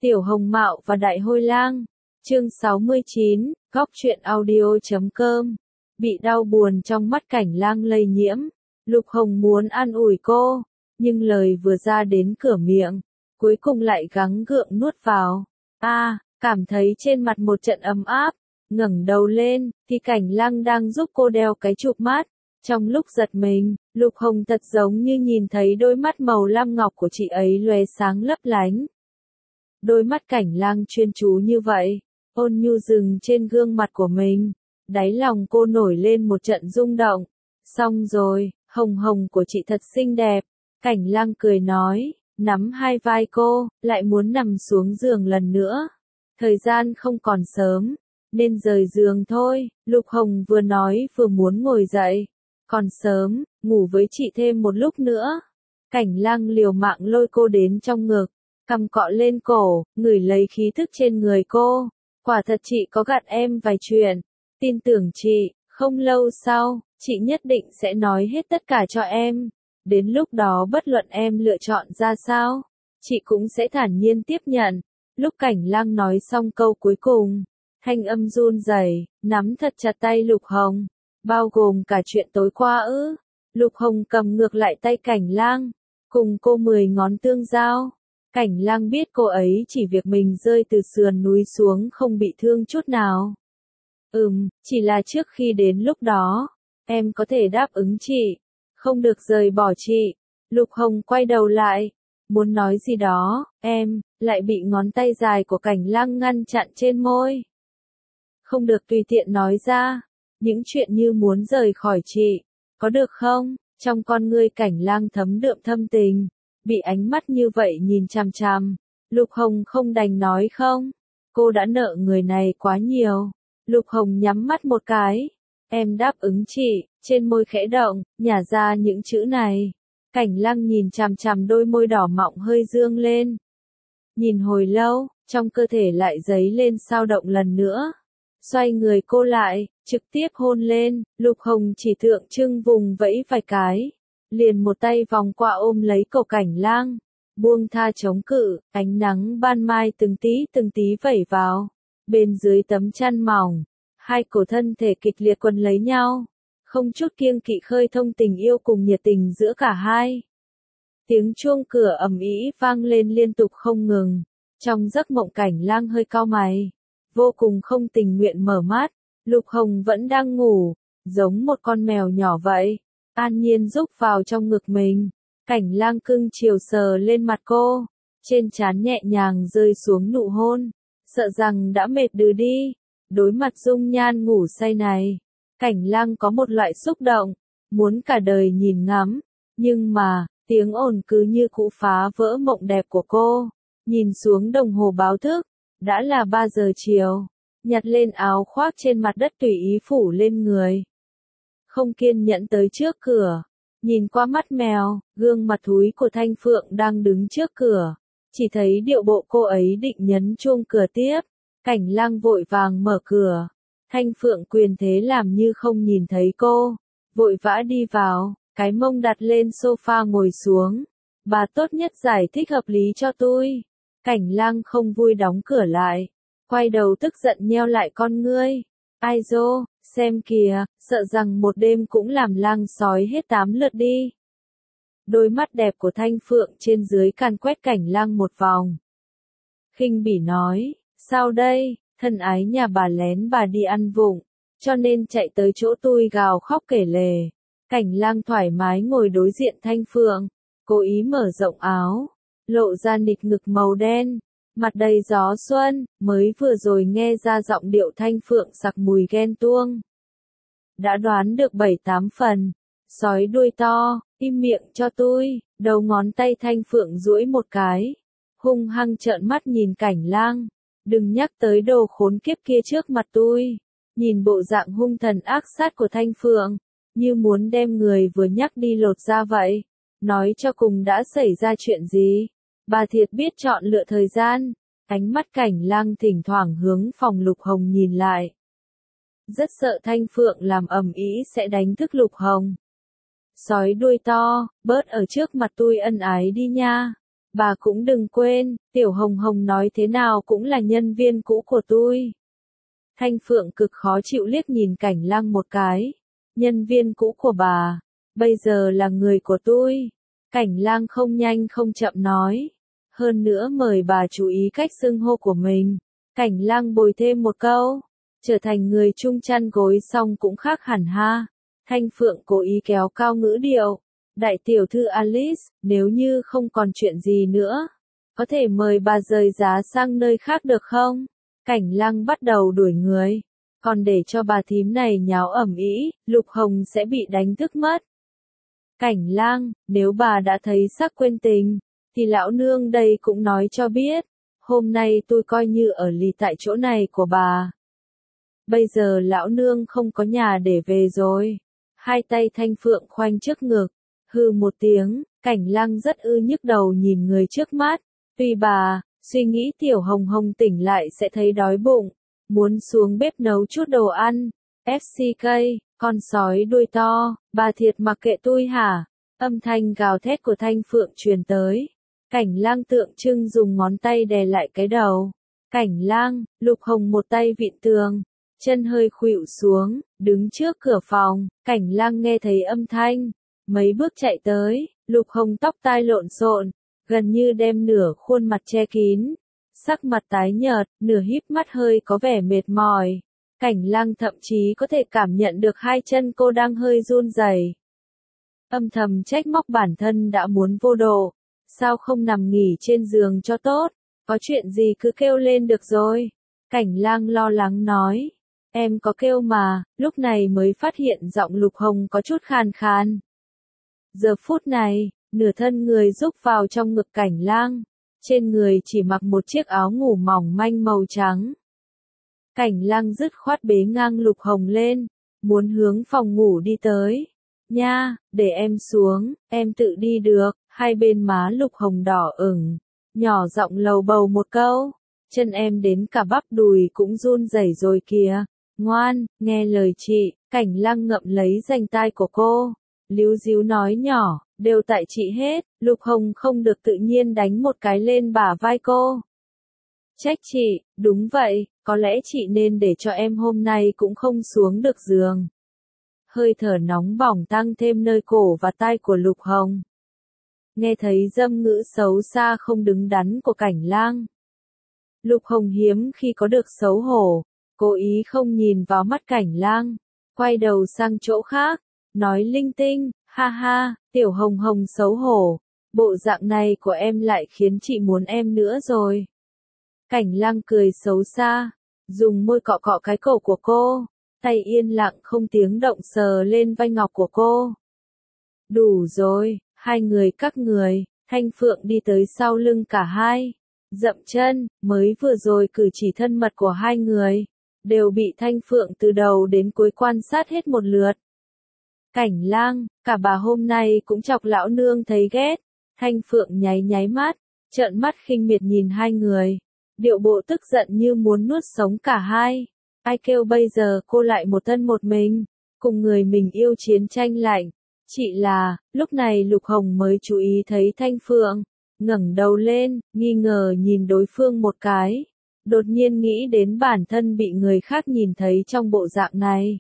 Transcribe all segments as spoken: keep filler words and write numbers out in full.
Tiểu Hồng Mạo và Đại Hôi Lang. Chương sáu mươi chín, góc truyện audio chấm com. Bị đau buồn trong mắt Cảnh Lang lây nhiễm, Lục Hồng muốn an ủi cô, nhưng lời vừa ra đến cửa miệng, cuối cùng lại gắng gượng nuốt vào. A, à, cảm thấy trên mặt một trận ấm áp, ngẩng đầu lên, thì Cảnh Lang đang giúp cô đeo cái chụp mắt. Trong lúc giật mình, Lục Hồng thật giống như nhìn thấy đôi mắt màu lam ngọc của chị ấy lóe sáng lấp lánh. Đôi mắt Cảnh Lang chuyên chú như vậy, ôn nhu dừng trên gương mặt của mình, đáy lòng cô nổi lên một trận rung động. Xong rồi, Hồng Hồng của chị thật xinh đẹp. Cảnh Lang cười nói, nắm hai vai cô, lại muốn nằm xuống giường lần nữa. Thời gian không còn sớm, nên rời giường thôi. Lục Hồng vừa nói vừa muốn ngồi dậy. Còn sớm, ngủ với chị thêm một lúc nữa. Cảnh Lang liều mạng lôi cô đến trong ngực, cằm cọ lên cổ, ngửi lấy khí thức trên người cô. Quả thật chị có gạt em vài chuyện. Tin tưởng chị, không lâu sau, chị nhất định sẽ nói hết tất cả cho em. Đến lúc đó bất luận em lựa chọn ra sao, chị cũng sẽ thản nhiên tiếp nhận. Lúc Cảnh Lang nói xong câu cuối cùng, thanh âm run rẩy, nắm thật chặt tay Lục Hồng, bao gồm cả chuyện tối qua ư. Lục Hồng cầm ngược lại tay Cảnh Lang, cùng cô mười ngón tương giao. Cảnh Lang biết cô ấy chỉ việc mình rơi từ sườn núi xuống không bị thương chút nào. Ừm, chỉ là trước khi đến lúc đó, em có thể đáp ứng chị, không được rời bỏ chị. Lục Hồng quay đầu lại, muốn nói gì đó, em, lại bị ngón tay dài của Cảnh Lang ngăn chặn trên môi. Không được tùy tiện nói ra, những chuyện như muốn rời khỏi chị, có được không? Trong con ngươi Cảnh Lang thấm đượm thâm tình, bị ánh mắt như vậy nhìn chằm chằm, Lục Hồng không đành nói không. Cô đã nợ người này quá nhiều. Lục Hồng nhắm mắt một cái, em đáp ứng chị, trên môi khẽ động, nhả ra những chữ này. Cảnh Lang nhìn chằm chằm đôi môi đỏ mọng hơi dương lên. Nhìn hồi lâu, trong cơ thể lại dấy lên sao động lần nữa. Xoay người cô lại, trực tiếp hôn lên. Lục Hồng chỉ tượng trưng vùng vẫy vài cái, liền một tay vòng qua ôm lấy cổ Cảnh Lang, buông tha chống cự. Ánh nắng ban mai từng tí từng tí vẩy vào, bên dưới tấm chăn mỏng, hai cổ thân thể kịch liệt quấn lấy nhau, không chút kiêng kỵ khơi thông tình yêu cùng nhiệt tình giữa cả hai. Tiếng chuông cửa ầm ĩ vang lên liên tục không ngừng. Trong giấc mộng Cảnh Lang hơi cau mày, vô cùng không tình nguyện mở mắt. Lục Hồng vẫn đang ngủ, giống một con mèo nhỏ vậy, an nhiên rúc vào trong ngực mình. Cảnh Lang cưng chiều sờ lên mặt cô, trên trán nhẹ nhàng rơi xuống nụ hôn. Sợ rằng đã mệt đừ đi, đối mặt dung nhan ngủ say này, Cảnh Lang có một loại xúc động, muốn cả đời nhìn ngắm. Nhưng mà, tiếng ồn cứ như cũ phá vỡ mộng đẹp của cô. Nhìn xuống đồng hồ báo thức, đã là ba giờ chiều, nhặt lên áo khoác trên mặt đất tùy ý phủ lên người. Không kiên nhẫn tới trước cửa, nhìn qua mắt mèo, gương mặt thúi của Thanh Phượng đang đứng trước cửa. Chỉ thấy điệu bộ cô ấy định nhấn chuông cửa tiếp. Cảnh Lang vội vàng mở cửa. Thanh Phượng quyền thế làm như không nhìn thấy cô, vội vã đi vào, cái mông đặt lên sofa ngồi xuống. Bà tốt nhất giải thích hợp lý cho tôi. Cảnh Lang không vui đóng cửa lại, quay đầu tức giận nheo lại con ngươi. Ai dô, xem kìa, sợ rằng một đêm cũng làm lang sói hết tám lượt đi. Đôi mắt đẹp của Thanh Phượng trên dưới càn quét Cảnh Lang một vòng. Khinh bỉ nói, sao đây, thân ái nhà bà lén bà đi ăn vụng, cho nên chạy tới chỗ tôi gào khóc kể lể. Cảnh Lang thoải mái ngồi đối diện Thanh Phượng, cố ý mở rộng áo, lộ ra nịch ngực màu đen, mặt đầy gió xuân. Mới vừa rồi nghe ra giọng điệu Thanh Phượng sặc mùi ghen tuông, đã đoán được bảy tám phần. Sói đuôi to, im miệng cho tôi. Đầu ngón tay Thanh Phượng duỗi một cái, hung hăng trợn mắt nhìn Cảnh Lang. Đừng nhắc tới đồ khốn kiếp kia trước mặt tôi. Nhìn bộ dạng hung thần ác sát của Thanh Phượng, như muốn đem người vừa nhắc đi lột ra vậy. Nói cho cùng đã xảy ra chuyện gì? Bà thiệt biết chọn lựa thời gian. Ánh mắt Cảnh Lang thỉnh thoảng hướng phòng Lục Hồng nhìn lại. Rất sợ Thanh Phượng làm ầm ĩ sẽ đánh thức Lục Hồng. Sói đuôi to, bớt ở trước mặt tôi ân ái đi nha. Bà cũng đừng quên, Tiểu Hồng Hồng nói thế nào cũng là nhân viên cũ của tôi. Thanh Phượng cực khó chịu liếc nhìn Cảnh Lăng một cái. Nhân viên cũ của bà, bây giờ là người của tôi. Cảnh Lăng không nhanh không chậm nói. Hơn nữa mời bà chú ý cách xưng hô của mình. Cảnh Lăng bồi thêm một câu. Trở thành người chung chăn gối xong cũng khác hẳn ha. Thanh Phượng cố ý kéo cao ngữ điệu. Đại tiểu thư Alice, nếu như không còn chuyện gì nữa, có thể mời bà rời giá sang nơi khác được không? Cảnh Lăng bắt đầu đuổi người. Còn để cho bà thím này nháo ầm ĩ, Lục Hồng sẽ bị đánh thức mất. Cảnh Lăng, nếu bà đã thấy sắc quên tình, thì lão nương đây cũng nói cho biết. Hôm nay tôi coi như ở lì tại chỗ này của bà. Bây giờ lão nương không có nhà để về rồi. Hai tay Thanh Phượng khoanh trước ngực. Hừ một tiếng, Cảnh Lăng rất ư nhức đầu nhìn người trước mắt. Tuy bà, suy nghĩ Tiểu Hồng Hồng tỉnh lại sẽ thấy đói bụng. Muốn xuống bếp nấu chút đồ ăn. ép xê ca, con sói đuôi to, bà thiệt mặc kệ tôi hả? Âm thanh gào thét của Thanh Phượng truyền tới. Cảnh Lăng tượng trưng dùng ngón tay đè lại cái đầu. Cảnh Lăng, Lục Hồng một tay vịn tường, chân hơi khuỵu xuống, đứng trước cửa phòng. Cảnh Lăng nghe thấy âm thanh, mấy bước chạy tới. Lục Hồng tóc tai lộn xộn, gần như đem nửa khuôn mặt che kín, sắc mặt tái nhợt, nửa híp mắt hơi có vẻ mệt mỏi. Cảnh Lăng thậm chí có thể cảm nhận được hai chân cô đang hơi run rẩy. Âm thầm trách móc bản thân đã muốn vô độ, sao không nằm nghỉ trên giường cho tốt, có chuyện gì cứ kêu lên được rồi. Cảnh Lăng lo lắng nói, em có kêu mà, lúc này mới phát hiện giọng Lục Hồng có chút khàn khàn. Giờ phút này, nửa thân người rúc vào trong ngực Cảnh Lăng, trên người chỉ mặc một chiếc áo ngủ mỏng manh màu trắng. Cảnh Lăng dứt khoát bế ngang Lục Hồng lên, muốn hướng phòng ngủ đi tới. Nha, để em xuống, em tự đi được. Hai bên má Lục Hồng đỏ ửng, nhỏ giọng lầu bầu một câu. Chân em đến cả bắp đùi cũng run rẩy rồi kìa. Ngoan, nghe lời chị. Cảnh Lăng ngậm lấy rành tai của cô, líu díu nói nhỏ, đều tại chị hết. Lục Hồng không được tự nhiên đánh một cái lên bả vai cô. Trách chị, đúng vậy, có lẽ chị nên để cho em hôm nay cũng không xuống được giường. Hơi thở nóng bỏng tăng thêm nơi cổ và tai của Lục Hồng. Nghe thấy dâm ngữ xấu xa không đứng đắn của Cảnh Lăng. Lục Hồng hiếm khi có được xấu hổ, cố ý không nhìn vào mắt Cảnh Lăng, quay đầu sang chỗ khác, nói linh tinh, ha ha, Tiểu Hồng Hồng xấu hổ, bộ dạng này của em lại khiến chị muốn em nữa rồi. Cảnh Lăng cười xấu xa, dùng môi cọ cọ cái cổ của cô, tay yên lặng không tiếng động sờ lên vai ngọc của cô. Đủ rồi, hai người các người. Thanh Phượng đi tới sau lưng cả hai, dậm chân. Mới vừa rồi cử chỉ thân mật của hai người, đều bị Thanh Phượng từ đầu đến cuối quan sát hết một lượt. Cảnh Lăng, cả bà hôm nay cũng chọc lão nương thấy ghét. Thanh Phượng nháy nháy mắt, trợn mắt khinh miệt nhìn hai người, điệu bộ tức giận như muốn nuốt sống cả hai. Ai kêu bây giờ cô lại một thân một mình, cùng người mình yêu chiến tranh lạnh. Chị là, lúc này Lục Hồng mới chú ý thấy Thanh Phượng, ngẩng đầu lên, nghi ngờ nhìn đối phương một cái. Đột nhiên nghĩ đến bản thân bị người khác nhìn thấy trong bộ dạng này.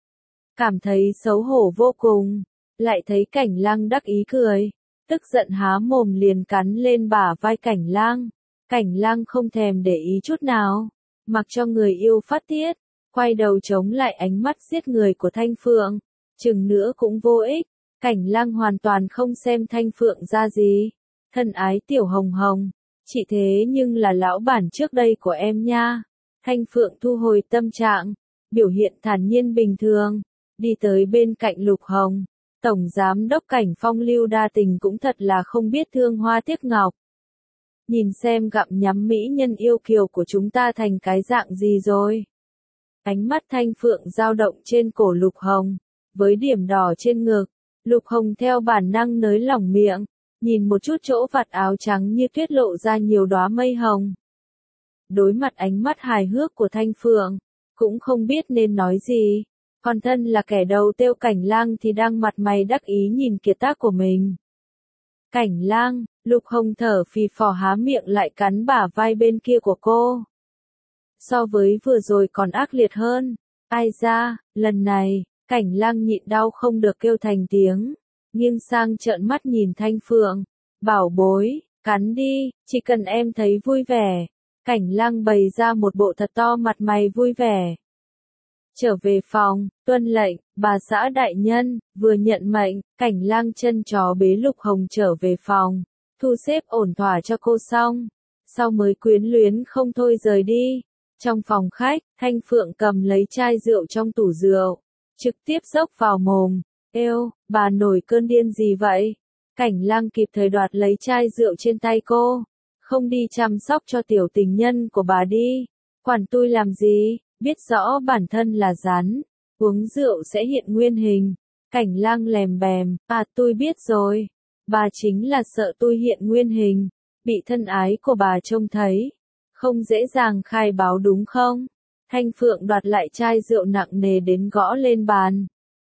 Cảm thấy xấu hổ vô cùng, lại thấy Cảnh Lăng đắc ý cười, tức giận há mồm liền cắn lên bả vai Cảnh Lăng. Cảnh Lăng không thèm để ý chút nào, mặc cho người yêu phát tiết, quay đầu chống lại ánh mắt giết người của Thanh Phượng, chừng nữa cũng vô ích. Cảnh Lăng hoàn toàn không xem Thanh Phượng ra gì. Thân ái Tiểu Hồng Hồng, chị thế nhưng là lão bản trước đây của em nha. Thanh Phượng thu hồi tâm trạng, biểu hiện thản nhiên bình thường, đi tới bên cạnh Lục Hồng. Tổng giám đốc Cảnh phong lưu đa tình cũng thật là không biết thương hoa tiếc ngọc. Nhìn xem gặm nhắm mỹ nhân yêu kiều của chúng ta thành cái dạng gì rồi. Ánh mắt Thanh Phượng dao động trên cổ Lục Hồng, với điểm đỏ trên ngực. Lục Hồng theo bản năng nới lỏng miệng, nhìn một chút chỗ vạt áo trắng như tuyết lộ ra nhiều đóa mây hồng. Đối mặt ánh mắt hài hước của Thanh Phượng, cũng không biết nên nói gì. Còn thân là kẻ đầu tiêu Cảnh Lăng thì đang mặt mày đắc ý nhìn kiệt tác của mình. Cảnh Lang, Lục Hồng thở phì phò há miệng lại cắn bả vai bên kia của cô. So với vừa rồi còn ác liệt hơn. Ai ra, lần này, Cảnh Lang nhịn đau không được kêu thành tiếng, nghiêng sang trợn mắt nhìn Thanh Phượng. Bảo bối, cắn đi, chỉ cần em thấy vui vẻ. Cảnh Lang bày ra một bộ thật to mặt mày vui vẻ. Trở về phòng, tuân lệnh, bà xã đại nhân, vừa nhận mệnh, Cảnh Lang chân chó bế Lục Hồng trở về phòng, thu xếp ổn thỏa cho cô xong, sau mới quyến luyến không thôi rời đi. Trong phòng khách, Thanh Phượng cầm lấy chai rượu trong tủ rượu, trực tiếp dốc vào mồm. Êu, bà nổi cơn điên gì vậy? Cảnh Lang kịp thời đoạt lấy chai rượu trên tay cô. Không đi chăm sóc cho tiểu tình nhân của bà đi. Quản tôi làm gì? Biết rõ bản thân là rắn, uống rượu sẽ hiện nguyên hình. Cảnh Lang lèm bèm, à tôi biết rồi. Bà chính là sợ tôi hiện nguyên hình, bị thân ái của bà trông thấy. Không dễ dàng khai báo đúng không? Thanh Phượng đoạt lại chai rượu nặng nề đến gõ lên bàn.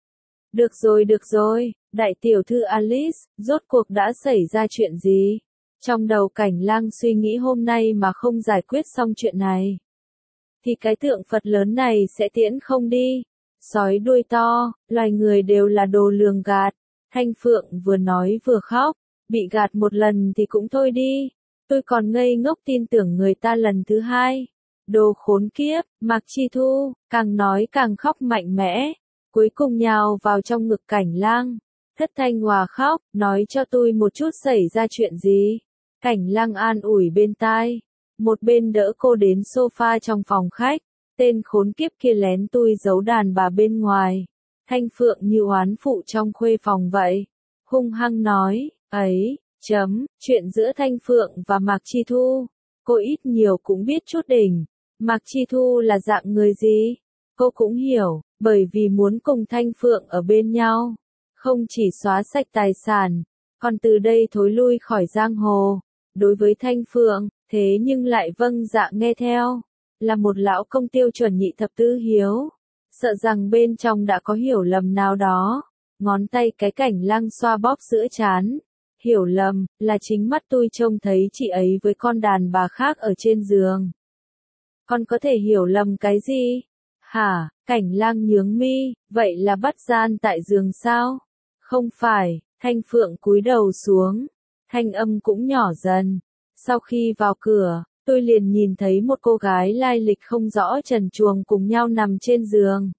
Được rồi được rồi, đại tiểu thư Alice, rốt cuộc đã xảy ra chuyện gì? Trong đầu Cảnh Lang suy nghĩ hôm nay mà không giải quyết xong chuyện này, thì cái tượng Phật lớn này sẽ tiễn không đi. Sói đuôi to, loài người đều là đồ lường gạt. Thanh Phượng vừa nói vừa khóc, bị gạt một lần thì cũng thôi đi. Tôi còn ngây ngốc tin tưởng người ta lần thứ hai. Đồ khốn kiếp, Mạc Chi Thu, càng nói càng khóc mạnh mẽ. Cuối cùng nhào vào trong ngực Cảnh Lang. Thất thanh hòa khóc, nói cho tôi một chút xảy ra chuyện gì. Cảnh Lang an ủi bên tai. Một bên đỡ cô đến sofa trong phòng khách. Tên khốn kiếp kia lén tui giấu đàn bà bên ngoài. Thanh Phượng như oán phụ trong khuê phòng vậy. Hung hăng nói, ấy, chấm, chuyện giữa Thanh Phượng và Mạc Chi Thu. Cô ít nhiều cũng biết chút đỉnh. Mạc Chi Thu là dạng người gì? Cô cũng hiểu, bởi vì muốn cùng Thanh Phượng ở bên nhau. Không chỉ xóa sạch tài sản, còn từ đây thối lui khỏi giang hồ. Đối với Thanh Phượng, thế nhưng lại vâng dạ nghe theo. Là một lão công tiêu chuẩn nhị thập tứ hiếu. Sợ rằng bên trong đã có hiểu lầm nào đó. Ngón tay cái Cảnh Lang xoa bóp giữa trán. Hiểu lầm, là chính mắt tôi trông thấy chị ấy với con đàn bà khác ở trên giường. Con có thể hiểu lầm cái gì? Hả? Cảnh Lang nhướng mi, vậy là bắt gian tại giường sao? Không phải, Thanh Phượng cúi đầu xuống. Thanh âm cũng nhỏ dần. Sau khi vào cửa, tôi liền nhìn thấy một cô gái lai lịch không rõ trần truồng cùng nhau nằm trên giường.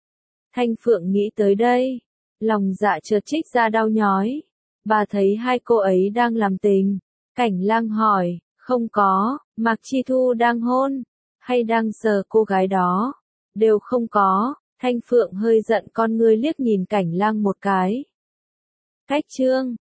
Thanh Phượng nghĩ tới đây, lòng dạ chợt trích ra đau nhói. Bà thấy hai cô ấy đang làm tình. Cảnh Lang hỏi, không có, Mạc Chi Thu đang hôn, hay đang sờ cô gái đó? Đều không có. Thanh Phượng hơi giận con ngươi liếc nhìn Cảnh Lang một cái. Cách chương